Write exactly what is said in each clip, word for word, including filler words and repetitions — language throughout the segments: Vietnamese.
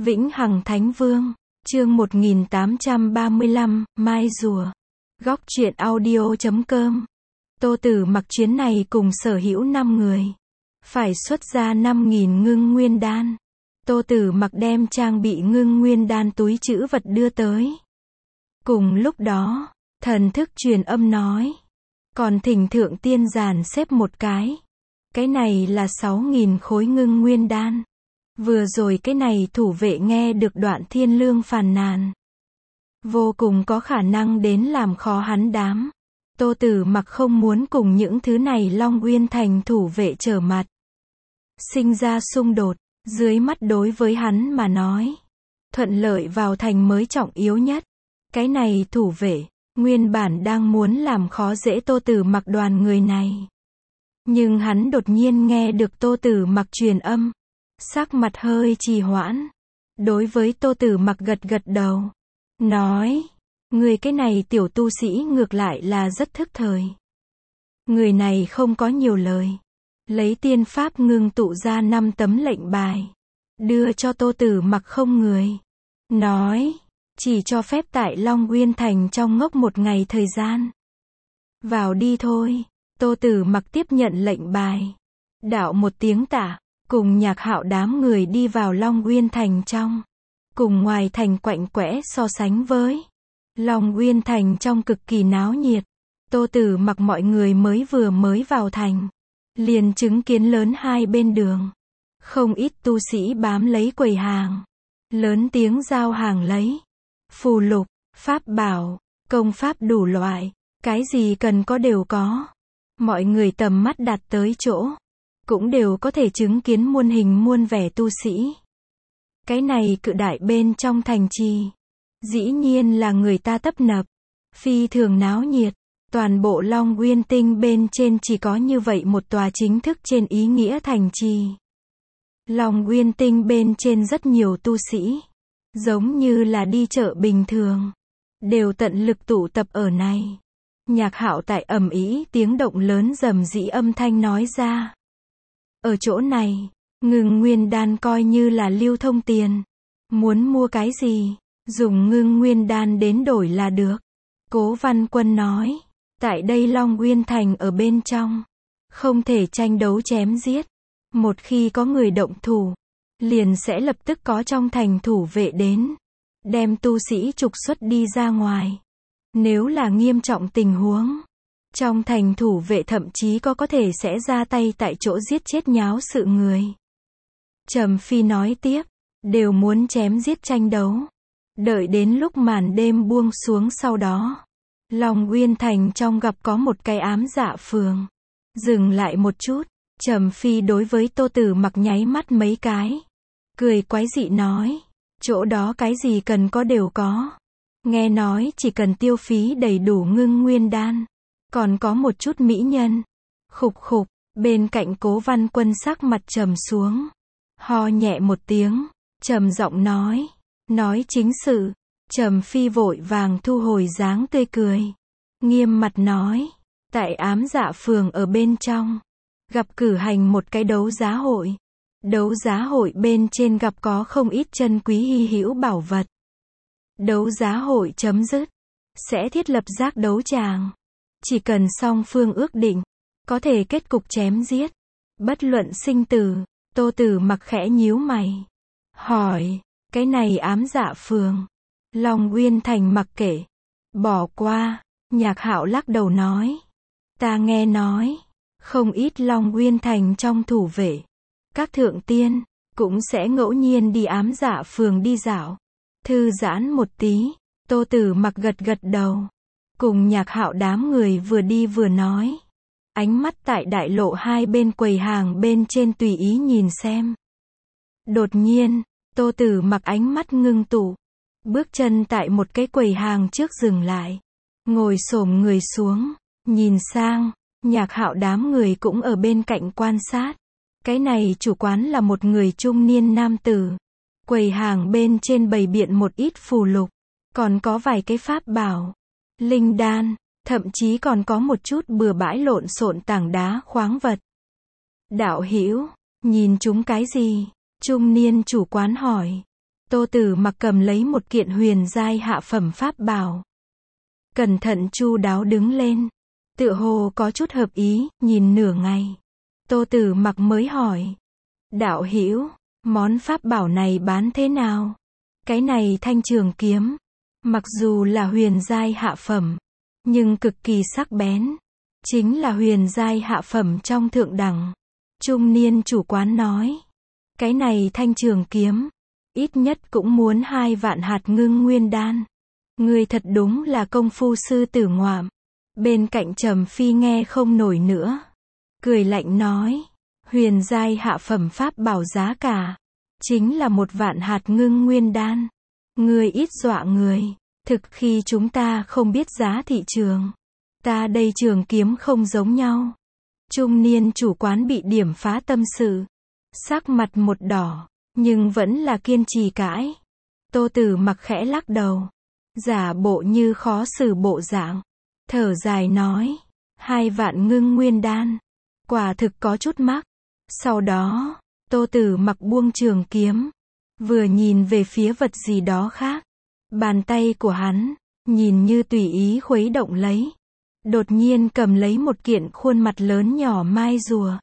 Vĩnh Hằng Thánh Vương, chương một nghìn tám trăm ba mươi lăm, Mai Rùa. Góc truyện audio chấm com. Tô Tử Mặc chuyến này cùng sở hữu năm người. Phải xuất ra năm nghìn ngưng nguyên đan. Tô Tử Mặc đem trang bị ngưng nguyên đan túi trữ vật đưa tới. Cùng lúc đó, thần thức truyền âm nói. Còn thỉnh thượng tiên giàn xếp một cái. Cái này là sáu nghìn khối ngưng nguyên đan. Vừa rồi cái này thủ vệ nghe được Đoạn Thiên Lương phàn nàn. Vô cùng có khả năng đến làm khó hắn đám. Tô Tử Mặc không muốn cùng những thứ này Long Uyên Thành thủ vệ trở mặt. Sinh ra xung đột, dưới mắt đối với hắn mà nói. Thuận lợi vào thành mới trọng yếu nhất. Cái này thủ vệ, nguyên bản đang muốn làm khó dễ Tô Tử Mặc đoàn người này. Nhưng hắn đột nhiên nghe được Tô Tử Mặc truyền âm. Sắc mặt hơi trì hoãn. Đối với Tô Tử Mặc gật gật đầu. Nói, người cái này tiểu tu sĩ ngược lại là rất thức thời. Người này không có nhiều lời. Lấy tiên pháp ngưng tụ ra năm tấm lệnh bài. Đưa cho Tô Tử Mặc không người. Nói, chỉ cho phép tại Long Uyên Thành trong ngốc một ngày thời gian. Vào đi thôi. Tô Tử Mặc tiếp nhận lệnh bài. Đạo một tiếng tạ. Cùng Nhạc Hạo đám người đi vào Long Uyên Thành trong. Cùng ngoài thành quạnh quẽ so sánh với. Long Uyên Thành trong cực kỳ náo nhiệt. Tô Tử Mặc mọi người mới vừa mới vào thành. Liền chứng kiến lớn hai bên đường. Không ít tu sĩ bám lấy quầy hàng. Lớn tiếng giao hàng lấy. Phù lục, pháp bảo, công pháp đủ loại. Cái gì cần có đều có. Mọi người tầm mắt đặt tới chỗ. Cũng đều có thể chứng kiến muôn hình muôn vẻ tu sĩ. Cái này cự đại bên trong thành trì. Dĩ nhiên là người ta tấp nập. Phi thường náo nhiệt. Toàn bộ Long Uyên Tinh bên trên chỉ có như vậy một tòa chính thức trên ý nghĩa thành trì. Long Uyên Tinh bên trên rất nhiều tu sĩ. Giống như là đi chợ bình thường. Đều tận lực tụ tập ở này. Nhạc Hạo tại ầm ĩ tiếng động lớn rầm rĩ âm thanh nói ra. Ở chỗ này, ngưng nguyên đan coi như là lưu thông tiền. Muốn mua cái gì, dùng ngưng nguyên đan đến đổi là được. Cố Văn Quân nói, tại đây Long Uyên Thành ở bên trong, không thể tranh đấu chém giết. Một khi có người động thủ, liền sẽ lập tức có trong thành thủ vệ đến, đem tu sĩ trục xuất đi ra ngoài. Nếu là nghiêm trọng tình huống, trong thành thủ vệ thậm chí có có thể sẽ ra tay tại chỗ giết chết nháo sự người. Trầm Phi nói tiếp, đều muốn chém giết tranh đấu. Đợi đến lúc màn đêm buông xuống sau đó. Long Uyên Thành trong gặp có một cái ám dạ phường. Dừng lại một chút, Trầm Phi đối với Tô Tử Mặc nháy mắt mấy cái. Cười quái dị nói, chỗ đó cái gì cần có đều có. Nghe nói chỉ cần tiêu phí đầy đủ ngưng nguyên đan. Còn có một chút mỹ nhân. Khục khục, bên cạnh Cố Văn Quân sắc mặt trầm xuống. Ho nhẹ một tiếng, trầm giọng nói. Nói chính sự. Trầm Phi vội vàng thu hồi dáng tươi cười. Nghiêm mặt nói. Tại ám dạ phường ở bên trong. Gặp cử hành một cái đấu giá hội. Đấu giá hội bên trên gặp có không ít chân quý hy hữu bảo vật. Đấu giá hội chấm dứt. Sẽ thiết lập giác đấu tràng. Chỉ cần song phương ước định, có thể kết cục chém giết. Bất luận sinh tử. Tô Tử Mặc khẽ nhíu mày. Hỏi, cái này ám dạ phường. Long Uyên Thành mặc kệ. Bỏ qua. Nhạc Hạo lắc đầu nói. Ta nghe nói, không ít Long Uyên Thành trong thủ vệ. Các thượng tiên, cũng sẽ ngẫu nhiên đi ám dạ phường đi dạo. Thư giãn một tí. Tô Tử Mặc gật gật đầu. Cùng Nhạc Hạo đám người vừa đi vừa nói. Ánh mắt tại đại lộ hai bên quầy hàng bên trên tùy ý nhìn xem. Đột nhiên, Tô Tử Mặc ánh mắt ngưng tụ. Bước chân tại một cái quầy hàng trước dừng lại. Ngồi xổm người xuống. Nhìn sang, Nhạc Hạo đám người cũng ở bên cạnh quan sát. Cái này chủ quán là một người trung niên nam tử. Quầy hàng bên trên bày biện một ít phù lục. Còn có vài cái pháp bảo. Linh đan, thậm chí còn có một chút bừa bãi lộn xộn tảng đá khoáng vật. Đạo hữu, nhìn chúng cái gì? Trung niên chủ quán hỏi. Tô Tử Mặc cầm lấy một kiện huyền giai hạ phẩm pháp bảo. Cẩn thận chu đáo đứng lên. Tựa hồ có chút hợp ý, nhìn nửa ngày. Tô Tử Mặc mới hỏi. Đạo hữu, món pháp bảo này bán thế nào? Cái này thanh trường kiếm. Mặc dù là huyền giai hạ phẩm, nhưng cực kỳ sắc bén. Chính là huyền giai hạ phẩm trong thượng đẳng. Trung niên chủ quán nói. Cái này thanh trường kiếm, ít nhất cũng muốn hai vạn hạt ngưng nguyên đan. Ngươi thật đúng là công phu sư tử ngoạm. Bên cạnh Trầm Phi nghe không nổi nữa. Cười lạnh nói. Huyền giai hạ phẩm pháp bảo giá cả chính là một vạn hạt ngưng nguyên đan. Ngươi ít dọa người. Thực khi chúng ta không biết giá thị trường. Ta đây trường kiếm không giống nhau. Trung niên chủ quán bị điểm phá tâm sự. Sắc mặt một đỏ, nhưng vẫn là kiên trì cãi. Tô Tử Mặc khẽ lắc đầu. Giả bộ như khó xử bộ dạng. Thở dài nói. Hai vạn ngưng nguyên đan. Quả thực có chút mắc. Sau đó, Tô Tử Mặc buông trường kiếm. Vừa nhìn về phía vật gì đó khác. Bàn tay của hắn, nhìn như tùy ý khuấy động lấy. Đột nhiên cầm lấy một kiện khuôn mặt lớn nhỏ mai rùa.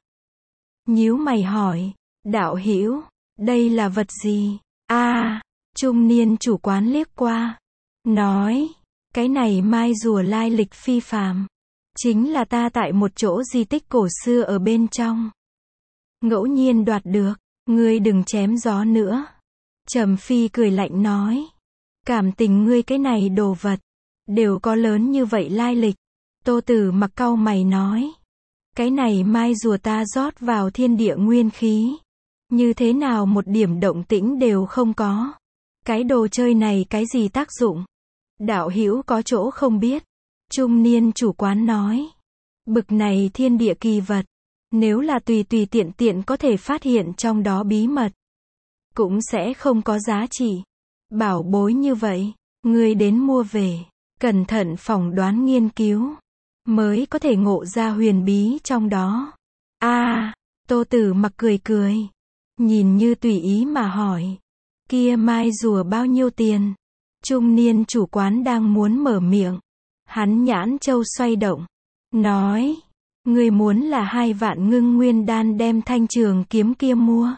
Nhíu mày hỏi. Đạo hữu, đây là vật gì? A, à, trung niên chủ quán liếc qua. Nói. Cái này mai rùa lai lịch phi phàm. Chính là ta tại một chỗ di tích cổ xưa ở bên trong. Ngẫu nhiên đoạt được. Ngươi đừng chém gió nữa. Trầm Phi cười lạnh nói. Cảm tình ngươi cái này đồ vật. Đều có lớn như vậy lai lịch. Tô Tử Mặc cau mày nói. Cái này mai rùa ta rót vào thiên địa nguyên khí. Như thế nào một điểm động tĩnh đều không có. Cái đồ chơi này cái gì tác dụng? Đạo hữu có chỗ không biết. Trung niên chủ quán nói. Bực này thiên địa kỳ vật. Nếu là tùy tùy tiện tiện có thể phát hiện trong đó bí mật. Cũng sẽ không có giá trị. Bảo bối như vậy. Ngươi đến mua về. Cẩn thận phỏng đoán nghiên cứu. Mới có thể ngộ ra huyền bí trong đó. A, à, Tô Tử Mặc cười cười. Nhìn như tùy ý mà hỏi. Kia mai rùa bao nhiêu tiền? Trung niên chủ quán đang muốn mở miệng. Hắn nhãn châu xoay động. Nói. Ngươi muốn là hai vạn ngưng nguyên đan đem thanh trường kiếm kia mua.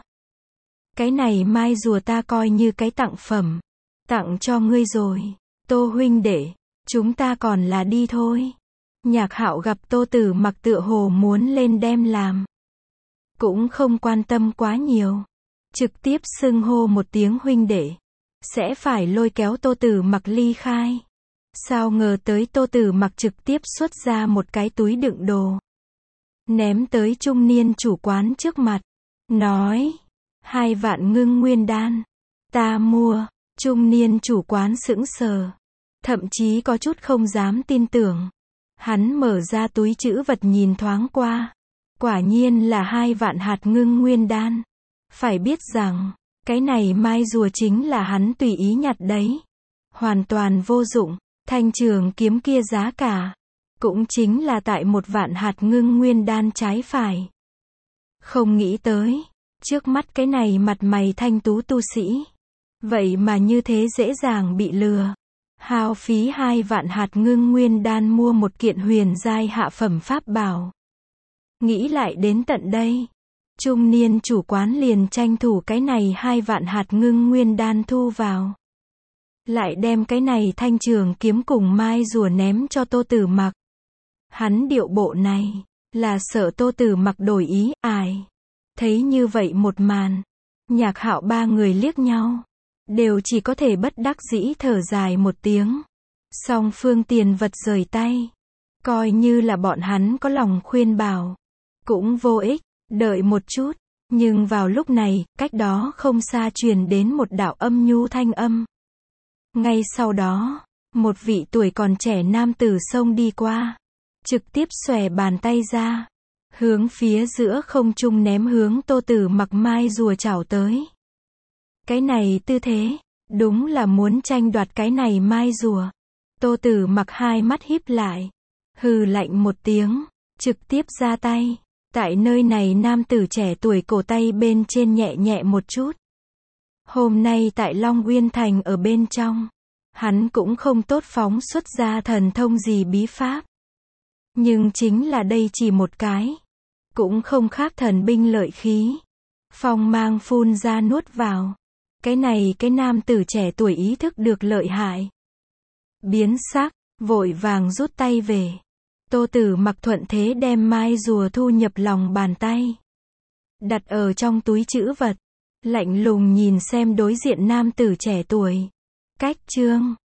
Cái này mai rùa ta coi như cái tặng phẩm. Tặng cho ngươi rồi. Tô huynh đệ. Chúng ta còn là đi thôi. Nhạc Hạo gặp Tô Tử Mặc tựa hồ muốn lên đem làm. Cũng không quan tâm quá nhiều. Trực tiếp xưng hô một tiếng huynh đệ. Sẽ phải lôi kéo Tô Tử Mặc ly khai. Sao ngờ tới Tô Tử Mặc trực tiếp xuất ra một cái túi đựng đồ. Ném tới trung niên chủ quán trước mặt. Nói. Hai vạn ngưng nguyên đan. Ta mua. Trung niên chủ quán sững sờ. Thậm chí có chút không dám tin tưởng. Hắn mở ra túi trữ vật nhìn thoáng qua. Quả nhiên là hai vạn hạt ngưng nguyên đan. Phải biết rằng, cái này mai rùa chính là hắn tùy ý nhặt đấy. Hoàn toàn vô dụng. Thanh trường kiếm kia giá cả. Cũng chính là tại một vạn hạt ngưng nguyên đan trái phải. Không nghĩ tới. Trước mắt cái này mặt mày thanh tú tu sĩ. Vậy mà như thế dễ dàng bị lừa. Hao phí hai vạn hạt ngưng nguyên đan mua một kiện huyền giai hạ phẩm pháp bảo. Nghĩ lại đến tận đây. Trung niên chủ quán liền tranh thủ cái này hai vạn hạt ngưng nguyên đan thu vào. Lại đem cái này thanh trường kiếm cùng mai rùa ném cho Tô Tử Mặc. Hắn điệu bộ này, là sợ Tô Tử Mặc đổi ý, ải. Thấy như vậy một màn. Nhạc Hạo ba người liếc nhau. Đều chỉ có thể bất đắc dĩ thở dài một tiếng. Song phương tiền vật rời tay. Coi như là bọn hắn có lòng khuyên bảo. Cũng vô ích, đợi một chút. Nhưng vào lúc này, cách đó không xa truyền đến một đạo âm nhu thanh âm. Ngay sau đó, một vị tuổi còn trẻ nam tử xông đi qua. Trực tiếp xòe bàn tay ra. Hướng phía giữa không trung ném hướng Tô Tử Mặc mai rùa chảo tới. Cái này tư thế, đúng là muốn tranh đoạt cái này mai rùa. Tô Tử Mặc hai mắt híp lại. Hừ lạnh một tiếng, trực tiếp ra tay. Tại nơi này nam tử trẻ tuổi cổ tay bên trên nhẹ nhẹ một chút. Hôm nay tại Long Uyên Thành ở bên trong, hắn cũng không tốt phóng xuất ra thần thông gì bí pháp. Nhưng chính là đây chỉ một cái. Cũng không khác thần binh lợi khí. Phong mang phun ra nuốt vào. Cái này cái nam tử trẻ tuổi ý thức được lợi hại. Biến sắc, vội vàng rút tay về. Tô Tử Mặc thuận thế đem mai rùa thu nhập lòng bàn tay. Đặt ở trong túi trữ vật. Lạnh lùng nhìn xem đối diện nam tử trẻ tuổi. Cách chương